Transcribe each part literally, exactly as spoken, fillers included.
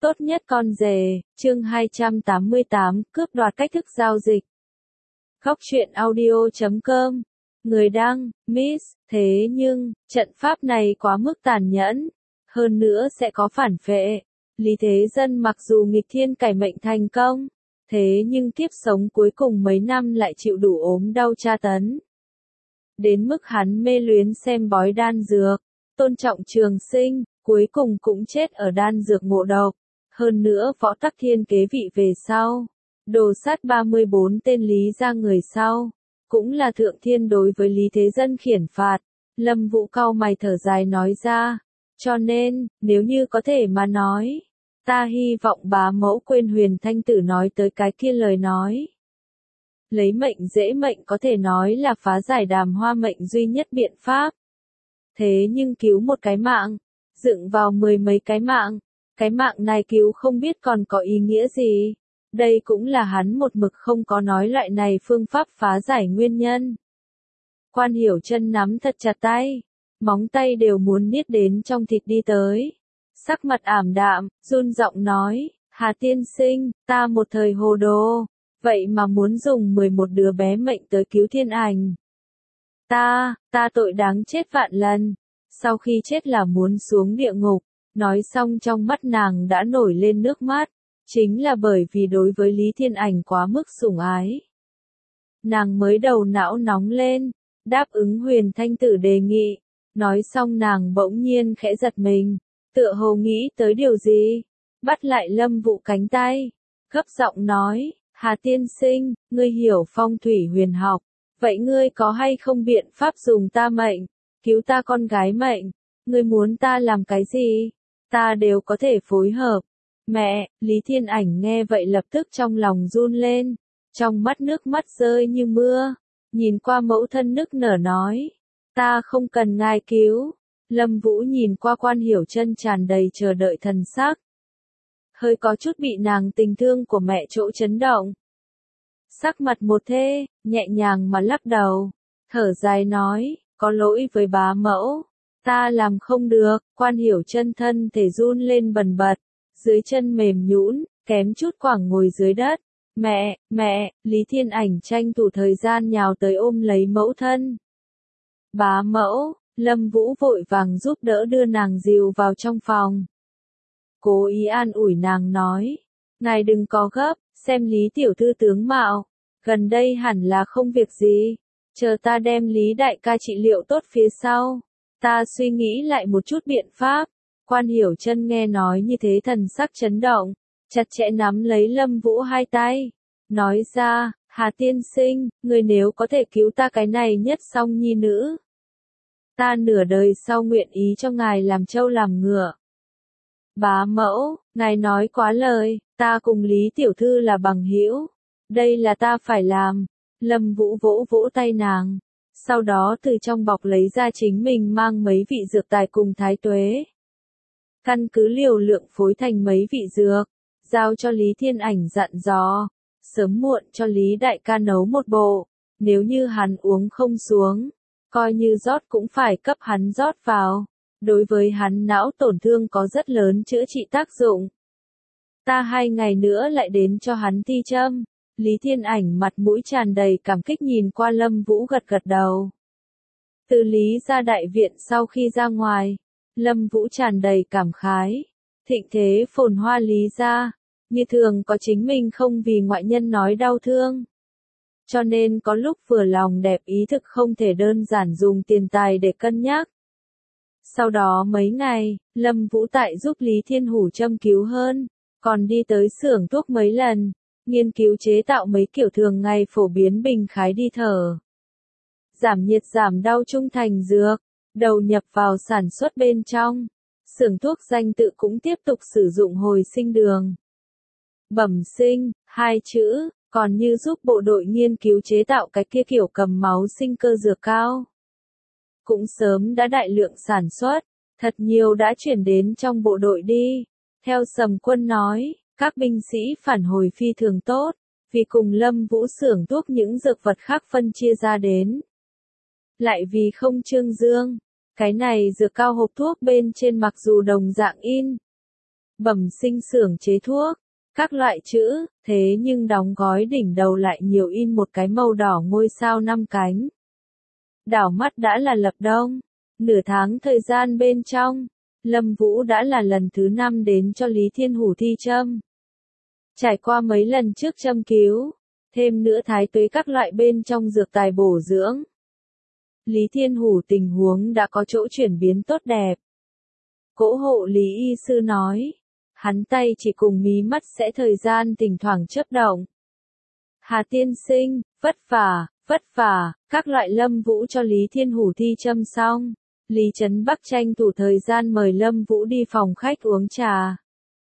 Tốt nhất con rể, chương hai trăm tám mươi tám, cướp đoạt cách thức giao dịch. Góc truyện audio chấm com. Người đăng, Miss, thế nhưng, trận pháp này quá mức tàn nhẫn. Hơn nữa sẽ có phản phệ. Lý Thế Dân mặc dù nghịch thiên cải mệnh thành công, thế nhưng tiếp sống cuối cùng mấy năm lại chịu đủ ốm đau tra tấn. Đến mức hắn mê luyến xem bói đan dược, tôn trọng trường sinh, cuối cùng cũng chết ở đan dược ngộ độc. Hơn nữa Võ Tắc Thiên kế vị về sau, đồ sát ba mươi bốn tên Lý gia người sau, cũng là thượng thiên đối với Lý Thế Dân khiển phạt. Lâm Vũ cau mày thở dài nói ra, cho nên, nếu như có thể mà nói, ta hy vọng bá mẫu quên Huyền Thanh Tử nói tới cái kia lời nói. Lấy mệnh dễ mệnh có thể nói là phá giải Đàm Hoa mệnh duy nhất biện pháp. Thế nhưng cứu một cái mạng, dựng vào mười mấy cái mạng, cái mạng này cứu không biết còn có ý nghĩa gì. Đây cũng là hắn một mực không có nói loại này phương pháp phá giải nguyên nhân. Quan Hiểu Chân nắm thật chặt tay, móng tay đều muốn niết đến trong thịt đi tới. Sắc mặt ảm đạm, run giọng nói, Hà tiên sinh, ta một thời hồ đồ, vậy mà muốn dùng mười một đứa bé mệnh tới cứu thiên ảnh. Ta, ta tội đáng chết vạn lần, sau khi chết là muốn xuống địa ngục. Nói xong trong mắt nàng đã nổi lên nước mắt, chính là bởi vì đối với Lý Thiên Ảnh quá mức sủng ái. Nàng mới đầu não nóng lên, đáp ứng Huyền Thanh Tử đề nghị, nói xong nàng bỗng nhiên khẽ giật mình, tựa hồ nghĩ tới điều gì, bắt lại Lâm Vũ cánh tay, gấp giọng nói, Hà tiên sinh, ngươi hiểu phong thủy huyền học, vậy ngươi có hay không biện pháp dùng ta mệnh, cứu ta con gái mệnh, ngươi muốn ta làm cái gì? Ta đều có thể phối hợp. Mẹ, Lý Thiên Ảnh nghe vậy lập tức trong lòng run lên, trong mắt nước mắt rơi như mưa, nhìn qua mẫu thân nức nở nói, ta không cần ngài cứu. Lâm Vũ nhìn qua Quan Hiểu Chân tràn đầy chờ đợi thần sắc, hơi có chút bị nàng tình thương của mẹ chỗ chấn động. Sắc mặt một thê, nhẹ nhàng mà lắc đầu, thở dài nói, có lỗi với bá mẫu. Ta làm không được. Quan Hiểu Chân thân thể run lên bần bật, dưới chân mềm nhũn, kém chút quẳng ngồi dưới đất. Mẹ, mẹ, Lý Thiên Ảnh tranh thủ thời gian nhào tới ôm lấy mẫu thân. Bá mẫu, Lâm Vũ vội vàng giúp đỡ đưa nàng dìu vào trong phòng. Cố ý an ủi nàng nói, ngài đừng có gấp, xem Lý tiểu thư tướng mạo, gần đây hẳn là không việc gì, chờ ta đem Lý đại ca trị liệu tốt phía sau. Ta suy nghĩ lại một chút biện pháp. Quan Hiểu Chân nghe nói như thế thần sắc chấn động, chặt chẽ nắm lấy Lâm Vũ hai tay, nói ra, Hà tiên sinh, người nếu có thể cứu ta cái này nhất song nhi nữ, ta nửa đời sau nguyện ý cho ngài làm trâu làm ngựa. Bá mẫu, ngài nói quá lời, ta cùng Lý tiểu thư là bằng hữu, đây là ta phải làm. Lâm Vũ vỗ vỗ tay nàng. Sau đó từ trong bọc lấy ra chính mình mang mấy vị dược tài cùng thái tuế. Căn cứ liều lượng phối thành mấy vị dược, giao cho Lý Thiên Ảnh dặn dò, sớm muộn cho Lý đại ca nấu một bộ, nếu như hắn uống không xuống, coi như rót cũng phải cấp hắn rót vào, đối với hắn não tổn thương có rất lớn chữa trị tác dụng. Ta hai ngày nữa lại đến cho hắn thi châm. Lý Thiên Ảnh mặt mũi tràn đầy cảm kích nhìn qua Lâm Vũ gật gật đầu. Từ Lý gia đại viện sau khi ra ngoài, Lâm Vũ tràn đầy cảm khái. Thịnh thế phồn hoa Lý gia, như thường có chính mình không vì ngoại nhân nói đau thương. Cho nên có lúc vừa lòng đẹp ý thực không thể đơn giản dùng tiền tài để cân nhắc. Sau đó mấy ngày, Lâm Vũ tại giúp Lý Thiên Hủ châm cứu hơn, còn đi tới xưởng thuốc mấy lần. Nghiên cứu chế tạo mấy kiểu thường ngày phổ biến bình khái đi thở, giảm nhiệt giảm đau trung thành dược, đầu nhập vào sản xuất bên trong. Xưởng thuốc danh tự cũng tiếp tục sử dụng hồi sinh đường. Bẩm sinh, hai chữ, còn như giúp bộ đội nghiên cứu chế tạo cái kia kiểu cầm máu sinh cơ dược cao. Cũng sớm đã đại lượng sản xuất, thật nhiều đã chuyển đến trong bộ đội đi. Theo Sầm Quân nói, các binh sĩ phản hồi phi thường tốt, vì cùng Lâm Vũ xưởng thuốc những dược vật khác phân chia ra đến. Lại vì không trương dương, cái này dược cao hộp thuốc bên trên mặc dù đồng dạng in bẩm sinh xưởng chế thuốc, các loại chữ, thế nhưng đóng gói đỉnh đầu lại nhiều in một cái màu đỏ ngôi sao năm cánh. Đảo mắt đã là lập đông, nửa tháng thời gian bên trong, Lâm Vũ đã là lần thứ năm đến cho Lý Thiên Hủ thi châm. Trải qua mấy lần trước châm cứu, thêm nữa thái tuế các loại bên trong dược tài bổ dưỡng. Lý Thiên Hủ tình huống đã có chỗ chuyển biến tốt đẹp. Cỗ hộ Lý y sư nói, hắn tay chỉ cùng mí mắt sẽ thời gian thỉnh thoảng chớp động. Hà tiên sinh, vất vả, vất vả, các loại Lâm Vũ cho Lý Thiên Hủ thi châm xong. Lý Trấn Bắc tranh thủ thời gian mời Lâm Vũ đi phòng khách uống trà.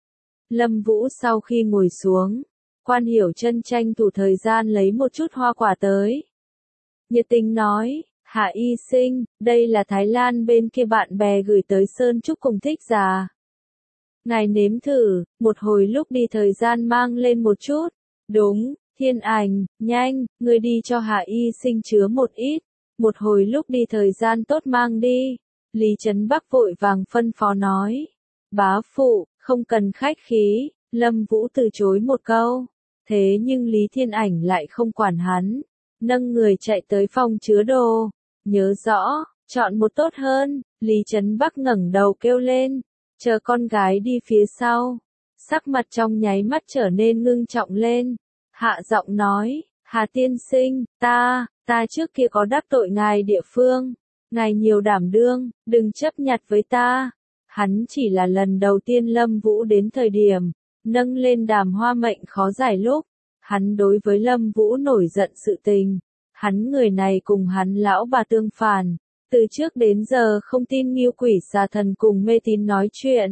Lâm Vũ sau khi ngồi xuống, Quan Hiểu Chân tranh thủ thời gian lấy một chút hoa quả tới. Nhiệt tình nói, Hạ y sinh, đây là Thái Lan bên kia bạn bè gửi tới Sơn Trúc cùng thích già. Ngài nếm thử, một hồi lúc đi thời gian mang lên một chút. Đúng, Thiên Ảnh, nhanh, ngươi đi cho Hạ y sinh chứa một ít. Một hồi lúc đi thời gian tốt mang đi. Lý Trấn Bắc vội vàng phân phó nói. Bá phụ, không cần khách khí, Lâm Vũ từ chối một câu. Thế nhưng Lý Thiên Ảnh lại không quản hắn. Nâng người chạy tới phòng chứa đồ. Nhớ rõ, chọn một tốt hơn. Lý Trấn Bắc ngẩng đầu kêu lên. Chờ con gái đi phía sau. Sắc mặt trong nháy mắt trở nên ngưng trọng lên. Hạ giọng nói, Hà tiên sinh, ta, ta trước kia có đắc tội ngài địa phương. Ngài nhiều đảm đương, đừng chấp nhặt với ta. Hắn chỉ là lần đầu tiên Lâm Vũ đến thời điểm, nâng lên Đàm Hoa mệnh khó giải lúc. Hắn đối với Lâm Vũ nổi giận sự tình. Hắn người này cùng hắn lão bà tương phản. Từ trước đến giờ không tin Ngưu Quỷ xà thần cùng mê tín nói chuyện.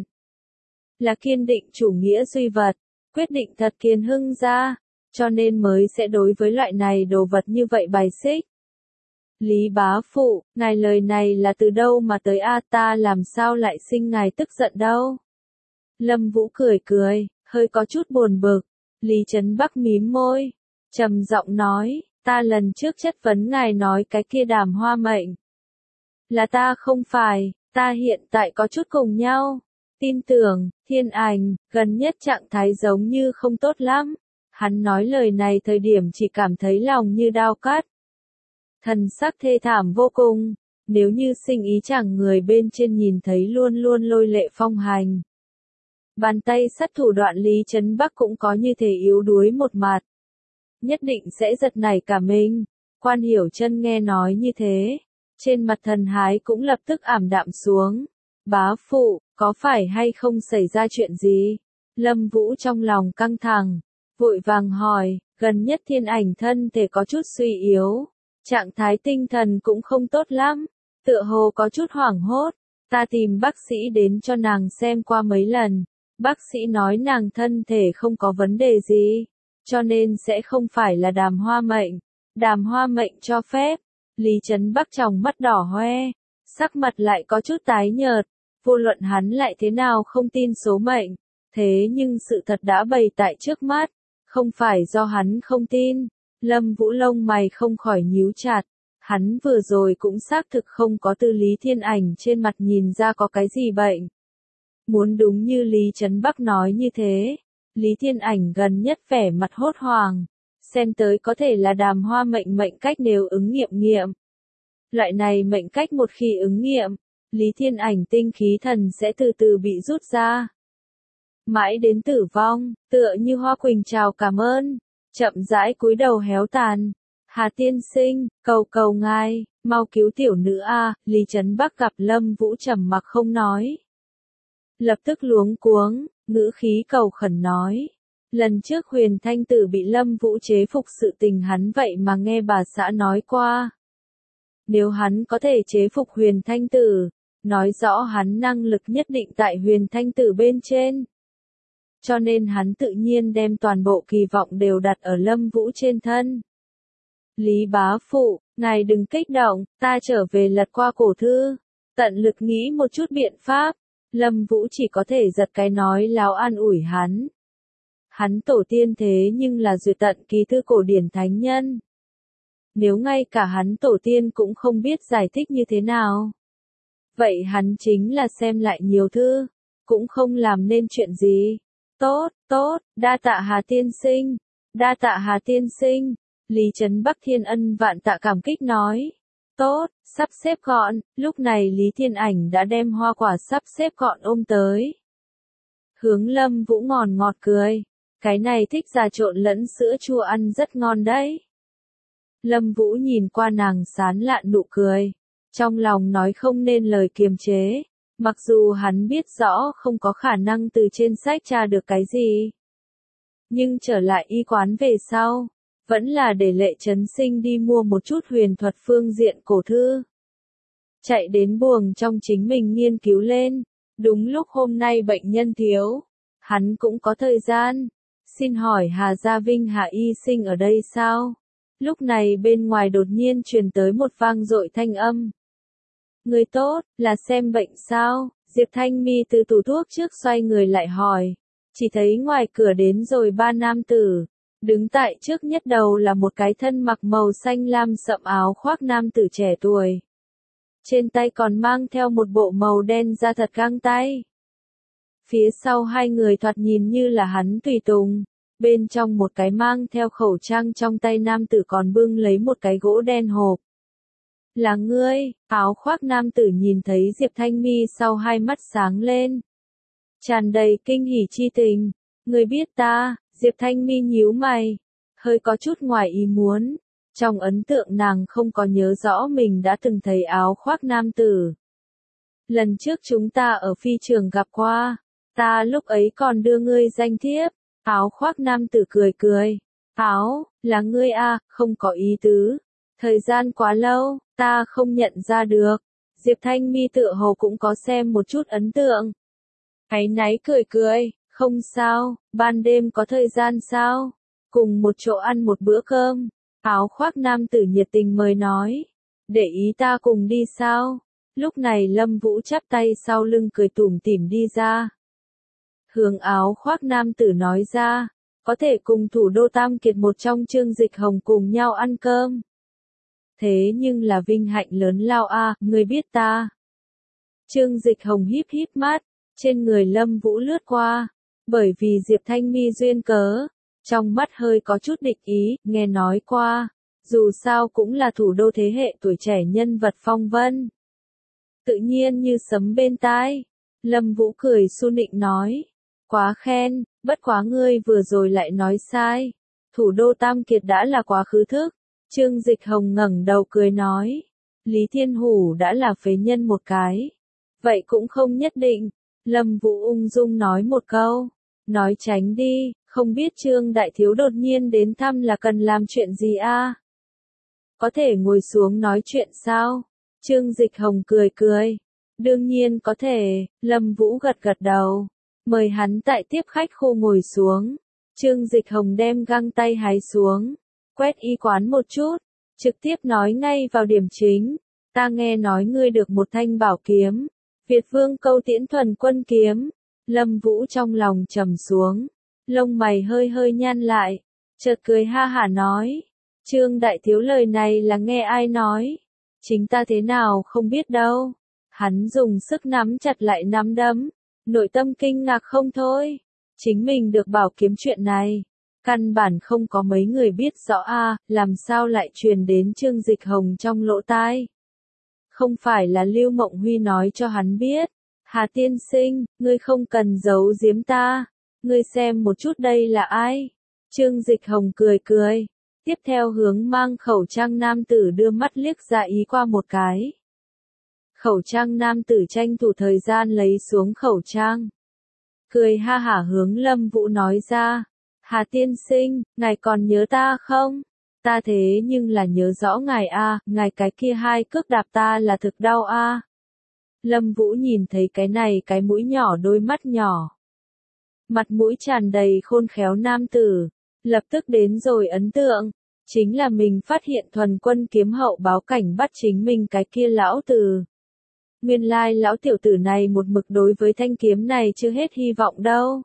Là kiên định chủ nghĩa duy vật, quyết định thật kiên hưng ra. Cho nên mới sẽ đối với loại này đồ vật như vậy bài xích. Lý bá phụ, ngài lời này là từ đâu mà tới a ta làm sao lại sinh ngài tức giận đâu. Lâm Vũ cười cười, hơi có chút buồn bực. Lý Trấn Bắc mím môi, trầm giọng nói, ta lần trước chất vấn ngài nói cái kia Đàm Hoa mệnh. Là ta không phải, ta hiện tại có chút cùng nhau. Tin tưởng, Thiên Ảnh, gần nhất trạng thái giống như không tốt lắm. Hắn nói lời này thời điểm chỉ cảm thấy lòng như đao cắt. Thần sắc thê thảm vô cùng, nếu như sinh ý chẳng người bên trên nhìn thấy luôn luôn lôi lệ phong hành. Bàn tay sắt thủ đoạn Lý Trấn Bắc cũng có như thể yếu đuối một mặt. Nhất định sẽ giật nảy cả mình. Quan Hiểu Chân nghe nói như thế, trên mặt thần hái cũng lập tức ảm đạm xuống. Bá phụ, có phải hay không xảy ra chuyện gì? Lâm Vũ trong lòng căng thẳng, vội vàng hỏi, gần nhất Thiên Ảnh thân thể có chút suy yếu. Trạng thái tinh thần cũng không tốt lắm, tựa hồ có chút hoảng hốt. Ta tìm bác sĩ đến cho nàng xem qua mấy lần. Bác sĩ nói nàng thân thể không có vấn đề gì, cho nên sẽ không phải là Đàm Hoa mệnh. Đàm Hoa mệnh cho phép. Lý Trấn Bắc tròng mắt đỏ hoe, sắc mặt lại có chút tái nhợt. Vô luận hắn lại thế nào không tin số mệnh, thế nhưng sự thật đã bày tại trước mắt, không phải do hắn không tin. Lâm Vũ lông mày không khỏi nhíu chặt, hắn vừa rồi cũng xác thực không có từ Lý Thiên Ảnh trên mặt nhìn ra có cái gì bệnh. Muốn đúng như Lý Trấn Bắc nói như thế, Lý Thiên Ảnh gần nhất vẻ mặt hốt hoảng, xem tới có thể là Đàm Hoa mệnh mệnh cách nếu ứng nghiệm nghiệm. Loại này mệnh cách một khi ứng nghiệm, Lý Thiên Ảnh tinh khí thần sẽ từ từ bị rút ra. Mãi đến tử vong, tựa như hoa quỳnh chào cảm ơn. Chậm rãi cúi đầu héo tàn. Hà tiên sinh, cầu cầu ngài, mau cứu tiểu nữ a. Lý Trấn Bắc gặp Lâm Vũ trầm mặc không nói. Lập tức luống cuống, ngữ khí cầu khẩn nói. Lần trước Huyền Thanh Tử bị Lâm Vũ chế phục sự tình hắn vậy mà nghe bà xã nói qua. Nếu hắn có thể chế phục Huyền Thanh Tử, nói rõ hắn năng lực nhất định tại Huyền Thanh Tử bên trên. Cho nên hắn tự nhiên đem toàn bộ kỳ vọng đều đặt ở Lâm Vũ trên thân. Lý bá phụ, ngài đừng kích động, ta trở về lật qua cổ thư, tận lực nghĩ một chút biện pháp. Lâm Vũ chỉ có thể giật cái nói láo an ủi hắn. Hắn tổ tiên thế nhưng là duyệt tận ký thư cổ điển thánh nhân. Nếu ngay cả hắn tổ tiên cũng không biết giải thích như thế nào, vậy hắn chính là xem lại nhiều thư, cũng không làm nên chuyện gì. Tốt, tốt, đa tạ Hà tiên sinh, đa tạ Hà tiên sinh. Lý Trấn Bắc Thiên ân vạn tạ cảm kích nói. Tốt, sắp xếp gọn, lúc này Lý Thiên Ảnh đã đem hoa quả sắp xếp gọn ôm tới. Hướng Lâm Vũ ngòn ngọt cười. Cái này thích già trộn lẫn sữa chua ăn rất ngon đấy. Lâm Vũ nhìn qua nàng sán lạn nụ cười. Trong lòng nói không nên lời kiềm chế. Mặc dù hắn biết rõ không có khả năng từ trên sách tra được cái gì. Nhưng trở lại y quán về sau. Vẫn là để Lệ Trấn Sinh đi mua một chút huyền thuật phương diện cổ thư. Chạy đến buồng trong chính mình nghiên cứu lên. Đúng lúc hôm nay bệnh nhân thiếu. Hắn cũng có thời gian. Xin hỏi Hà Gia Vinh Hà y sinh ở đây sao? Lúc này bên ngoài đột nhiên truyền tới một vang dội thanh âm. Người tốt, là xem bệnh sao? Diệp Thanh Mi từ tủ thuốc trước xoay người lại hỏi. Chỉ thấy ngoài cửa đến rồi ba nam tử. Đứng tại trước nhất đầu là một cái thân mặc màu xanh lam sậm áo khoác nam tử trẻ tuổi. Trên tay còn mang theo một bộ màu đen da thật găng tay. Phía sau hai người thoạt nhìn như là hắn tùy tùng. Bên trong một cái mang theo khẩu trang trong tay nam tử còn bưng lấy một cái gỗ đen hộp. Là ngươi, áo khoác nam tử nhìn thấy Diệp Thanh Mi sau hai mắt sáng lên. Tràn đầy kinh hỉ chi tình. Ngươi biết ta, Diệp Thanh Mi nhíu mày. Hơi có chút ngoài ý muốn. Trong ấn tượng nàng không có nhớ rõ mình đã từng thấy áo khoác nam tử. Lần trước chúng ta ở phi trường gặp qua. Ta lúc ấy còn đưa ngươi danh thiếp. Áo khoác nam tử cười cười. Áo, là ngươi à, không có ý tứ. Thời gian quá lâu, ta không nhận ra được. Diệp Thanh Mi tựa hồ cũng có xem một chút ấn tượng. Áy náy cười cười, không sao, ban đêm có thời gian sao? Cùng một chỗ ăn một bữa cơm. Áo khoác nam tử nhiệt tình mời nói. Để ý ta cùng đi sao? Lúc này Lâm Vũ chắp tay sau lưng cười tủm tỉm đi ra. Hướng áo khoác nam tử nói ra, có thể cùng thủ đô Tam Kiệt một trong Trương Dịch Hồng cùng nhau ăn cơm. Thế nhưng là vinh hạnh lớn lao a, à, ngươi biết ta. Trương Dịch Hồng híp híp mắt, trên người Lâm Vũ lướt qua, bởi vì Diệp Thanh Mi duyên cớ, trong mắt hơi có chút địch ý, nghe nói qua, dù sao cũng là thủ đô thế hệ tuổi trẻ nhân vật phong vân. Tự nhiên như sấm bên tai, Lâm Vũ cười su nịnh nói. Quá khen, bất quá ngươi vừa rồi lại nói sai. Thủ đô Tam Kiệt đã là quá khứ thức. Trương Dịch Hồng ngẩng đầu cười nói. Lý Thiên Hủ đã là phế nhân một cái. Vậy cũng không nhất định. Lâm Vũ ung dung nói một câu. Nói tránh đi, không biết Trương Đại Thiếu đột nhiên đến thăm là cần làm chuyện gì a? À? Có thể ngồi xuống nói chuyện sao? Trương Dịch Hồng cười cười. Đương nhiên có thể, Lâm Vũ gật gật đầu. Mời hắn tại tiếp khách khu ngồi xuống. Trương Dịch Hồng đem găng tay hái xuống. Quét y quán một chút. Trực tiếp nói ngay vào điểm chính. Ta nghe nói ngươi được một thanh bảo kiếm. Việt Vương Câu Tiễn Thuần Quân Kiếm. Lâm Vũ trong lòng trầm xuống. Lông mày hơi hơi nhăn lại. Chợt cười ha hả nói. Trương Đại Thiếu lời này là nghe ai nói. Chính ta thế nào không biết đâu. Hắn dùng sức nắm chặt lại nắm đấm. Nội tâm kinh ngạc không thôi. Chính mình được bảo kiếm chuyện này. Căn bản không có mấy người biết rõ a, à, làm sao lại truyền đến Trương Dịch Hồng trong lỗ tai. Không phải là Lưu Mộng Huy nói cho hắn biết. Hà tiên sinh, ngươi không cần giấu giếm ta. Ngươi xem một chút đây là ai. Trương Dịch Hồng cười cười. Tiếp theo hướng mang khẩu trang nam tử đưa mắt liếc ra ý qua một cái. Khẩu trang nam tử tranh thủ thời gian lấy xuống khẩu trang. Cười ha hả hướng Lâm Vũ nói ra. Hà tiên sinh, ngài còn nhớ ta không? Ta thế nhưng là nhớ rõ ngài a, à, ngài cái kia hai cước đạp ta là thực đau a. À. Lâm Vũ nhìn thấy cái này cái mũi nhỏ đôi mắt nhỏ. Mặt mũi tràn đầy khôn khéo nam tử. Lập tức đến rồi ấn tượng. Chính là mình phát hiện Thuần Quân Kiếm hậu báo cảnh bắt chính mình cái kia lão tử. Nguyên lai lão tiểu tử này một mực đối với thanh kiếm này chưa hết hy vọng đâu.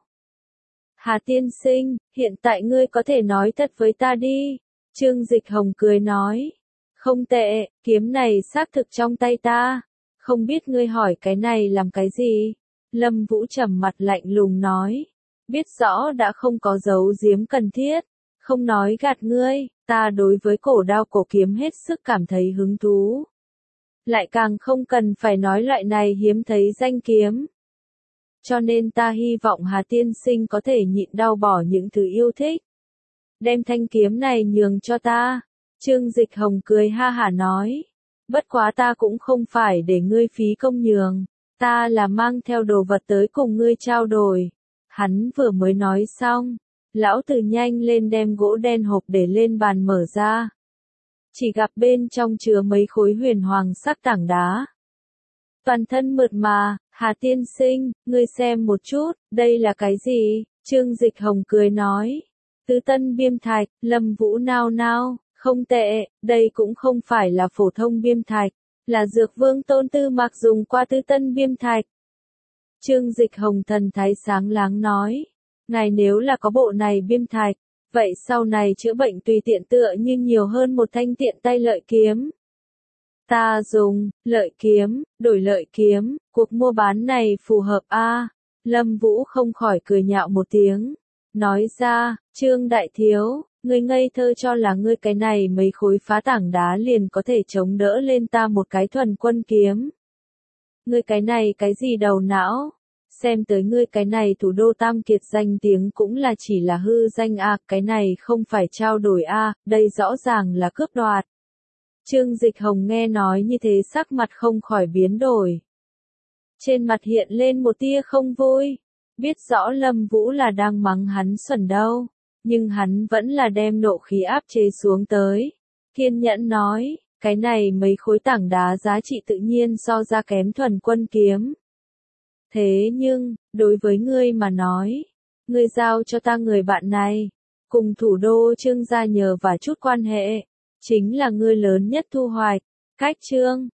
Hà tiên sinh, hiện tại ngươi có thể nói thật với ta đi. Trương Dịch Hồng cười nói. Không tệ, kiếm này xác thực trong tay ta. Không biết ngươi hỏi cái này làm cái gì? Lâm Vũ trầm mặt lạnh lùng nói. Biết rõ đã không có giấu giếm cần thiết. Không nói gạt ngươi, ta đối với cổ đao cổ kiếm hết sức cảm thấy hứng thú. Lại càng không cần phải nói loại này hiếm thấy danh kiếm. Cho nên ta hy vọng Hà tiên sinh có thể nhịn đau bỏ những thứ yêu thích. Đem thanh kiếm này nhường cho ta. Trương Dịch Hồng cười ha hả nói. Bất quá ta cũng không phải để ngươi phí công nhường. Ta là mang theo đồ vật tới cùng ngươi trao đổi. Hắn vừa mới nói xong. Lão Tử nhanh lên đem gỗ đen hộp để lên bàn mở ra. Chỉ gặp bên trong chứa mấy khối huyền hoàng sắc tảng đá. Toàn thân mượt mà, Hà tiên sinh, ngươi xem một chút, đây là cái gì? Trương Dịch Hồng cười nói. Tứ tân biêm thạch, Lâm Vũ nao nao, không tệ, đây cũng không phải là phổ thông biêm thạch, là Dược Vương Tôn Tư Mạc dùng qua tứ tân biêm thạch. Trương Dịch Hồng thần thái sáng láng nói. Ngài nếu là có bộ này biêm thạch, vậy sau này chữa bệnh tùy tiện tựa như nhiều hơn một thanh tiện tay lợi kiếm. Ta dùng, lợi kiếm, đổi lợi kiếm, cuộc mua bán này phù hợp a à? Lâm Vũ không khỏi cười nhạo một tiếng. Nói ra, Trương Đại Thiếu, ngươi ngây thơ cho là ngươi cái này mấy khối phá tảng đá liền có thể chống đỡ lên ta một cái thuần quân kiếm. Ngươi cái này cái gì đầu não? Xem tới ngươi cái này thủ đô tam kiệt danh tiếng cũng là chỉ là hư danh a, à, cái này không phải trao đổi a, à, đây rõ ràng là cướp đoạt. Trương Dịch Hồng nghe nói như thế sắc mặt không khỏi biến đổi. Trên mặt hiện lên một tia không vui, biết rõ Lâm Vũ là đang mắng hắn xuẩn đâu, nhưng hắn vẫn là đem nộ khí áp chế xuống tới. Kiên nhẫn nói, cái này mấy khối tảng đá giá trị tự nhiên so ra kém thuần quân kiếm. Thế nhưng, đối với ngươi mà nói, ngươi giao cho ta người bạn này, cùng thủ đô Trương gia nhờ và chút quan hệ, chính là ngươi lớn nhất thu hoạch. Cách Trương,